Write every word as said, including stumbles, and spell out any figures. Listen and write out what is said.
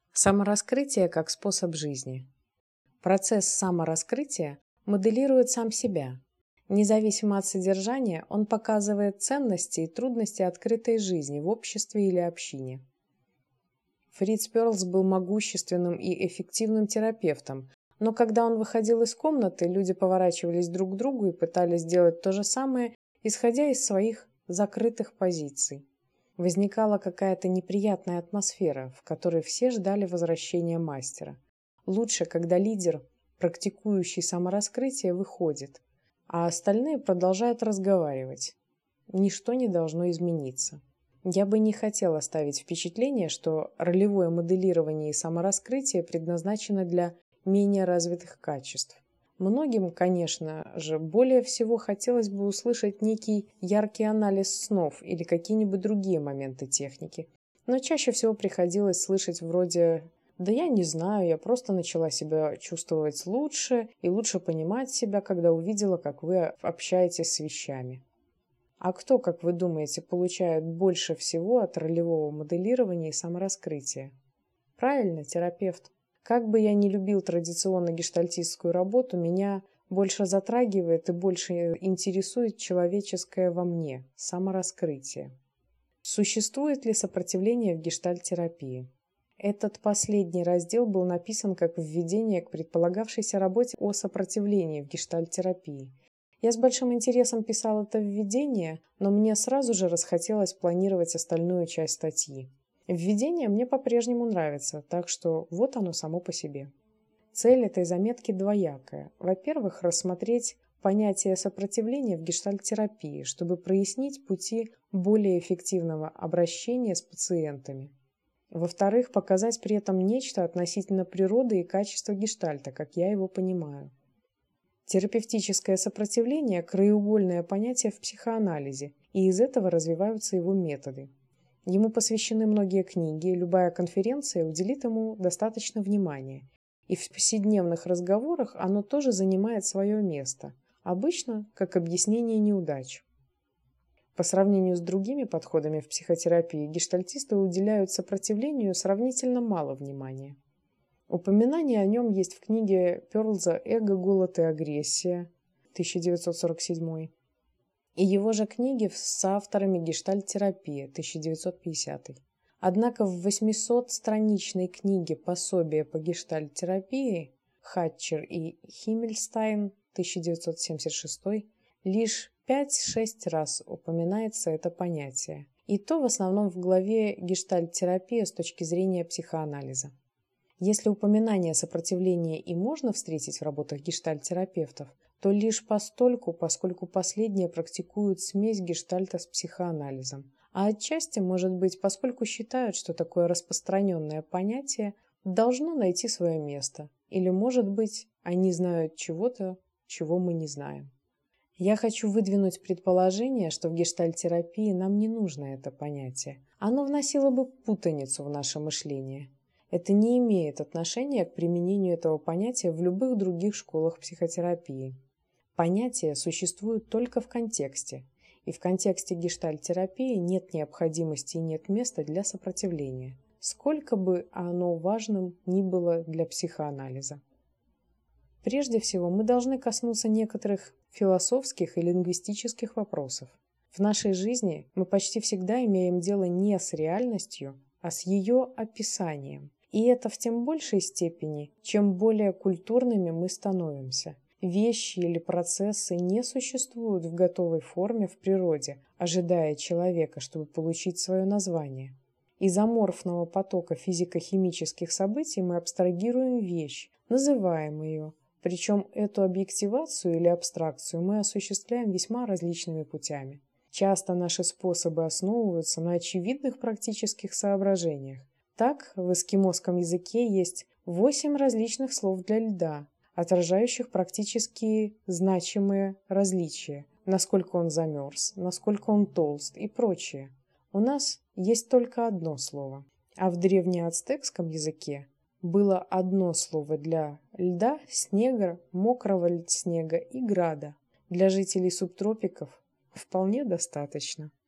Самораскрытие как способ жизни. Процесс самораскрытия моделирует сам себя. Независимо от содержания, он показывает ценности и трудности открытой жизни в обществе или общине. Фриц Перлс был могущественным и эффективным терапевтом, но когда он выходил из комнаты, люди поворачивались друг к другу и пытались сделать то же самое, исходя из своих закрытых позиций. Возникала какая-то неприятная атмосфера, в которой все ждали возвращения мастера. Лучше, когда лидер, практикующий самораскрытие, выходит, а остальные продолжают разговаривать. Ничто не должно измениться. Я бы не хотел оставить впечатление, что ролевое моделирование и самораскрытие предназначено для менее развитых качеств. Многим, конечно же, более всего хотелось бы услышать некий яркий анализ снов или какие-нибудь другие моменты техники. Но чаще всего приходилось слышать вроде «да я не знаю, я просто начала себя чувствовать лучше и лучше понимать себя, когда увидела, как вы общаетесь с вещами». А кто, как вы думаете, получает больше всего от ролевого моделирования и самораскрытия? Правильно, терапевт. Как бы я ни любил традиционно гештальтистскую работу, меня больше затрагивает и больше интересует человеческое во мне, самораскрытие. Существует ли сопротивление в гештальт-терапии? Этот последний раздел был написан как введение к предполагавшейся работе о сопротивлении в гештальт-терапии. Я с большим интересом писал это введение, но мне сразу же расхотелось планировать остальную часть статьи. Введение мне по-прежнему нравится, так что вот оно само по себе. Цель этой заметки двоякая. Во-первых, рассмотреть понятие сопротивления в гештальт-терапии, чтобы прояснить пути более эффективного обращения с пациентами. Во-вторых, показать при этом нечто относительно природы и качества гештальта, как я его понимаю. Терапевтическое сопротивление – краеугольное понятие в психоанализе, и из этого развиваются его методы. Ему посвящены многие книги, любая конференция уделит ему достаточно внимания. И в повседневных разговорах оно тоже занимает свое место, обычно как объяснение неудач. По сравнению с другими подходами в психотерапии, гештальтисты уделяют сопротивлению сравнительно мало внимания. Упоминание о нем есть в книге Перлза «Эго, голод и агрессия» тысяча девятьсот сорок седьмой и его же книги с соавторами «Гештальт-терапия» тысяча девятьсот пятидесятый. Однако в восьмисотстраничной книге «Пособие по гештальт-терапии» Хатчер и Химмельстайн тысяча девятьсот семьдесят шестой лишь пять-шесть раз упоминается это понятие, и то в основном в главе «Гештальт-терапия с точки зрения психоанализа». Если упоминание сопротивления и можно встретить в работах гештальт-терапевтов, то лишь постольку, поскольку последние практикуют смесь гештальта с психоанализом, а отчасти, может быть, поскольку считают, что такое распространенное понятие должно найти свое место, или, может быть, они знают чего-то, чего мы не знаем. Я хочу выдвинуть предположение, что в гештальт-терапии нам не нужно это понятие. Оно вносило бы путаницу в наше мышление. Это не имеет отношения к применению этого понятия в любых других школах психотерапии. Понятие существует только в контексте, и в контексте гештальт-терапии нет необходимости и нет места для сопротивления, сколько бы оно важным ни было для психоанализа. Прежде всего, мы должны коснуться некоторых философских и лингвистических вопросов. В нашей жизни мы почти всегда имеем дело не с реальностью, а с ее описанием. И это в тем большей степени, чем более культурными мы становимся. Вещи или процессы не существуют в готовой форме в природе, ожидая человека, чтобы получить свое название. Из аморфного потока физико-химических событий мы абстрагируем вещь, называем ее. Причем эту объективацию или абстракцию мы осуществляем весьма различными путями. Часто наши способы основываются на очевидных практических соображениях. Так, в эскимосском языке есть восемь различных слов для льда, отражающих практически значимые различия, насколько он замерз, насколько он толст и прочее. У нас есть только одно слово, а в древнеацтекском языке было одно слово для льда, снега, мокрого снега и града. Для жителей субтропиков вполне достаточно.